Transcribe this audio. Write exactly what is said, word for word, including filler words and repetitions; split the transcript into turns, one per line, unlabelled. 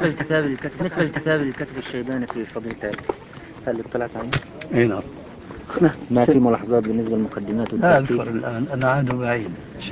بالنسبة للكتاب اللي كتب بالنسبة للكتاب اللي كتب الشيباني في فضيلة، هل اطلعت عليه؟
اي نعم.
ما في ملاحظات بالنسبة للمقدمات
لا
والترتيب؟
أذكر الآن، أنا عنده بعيد.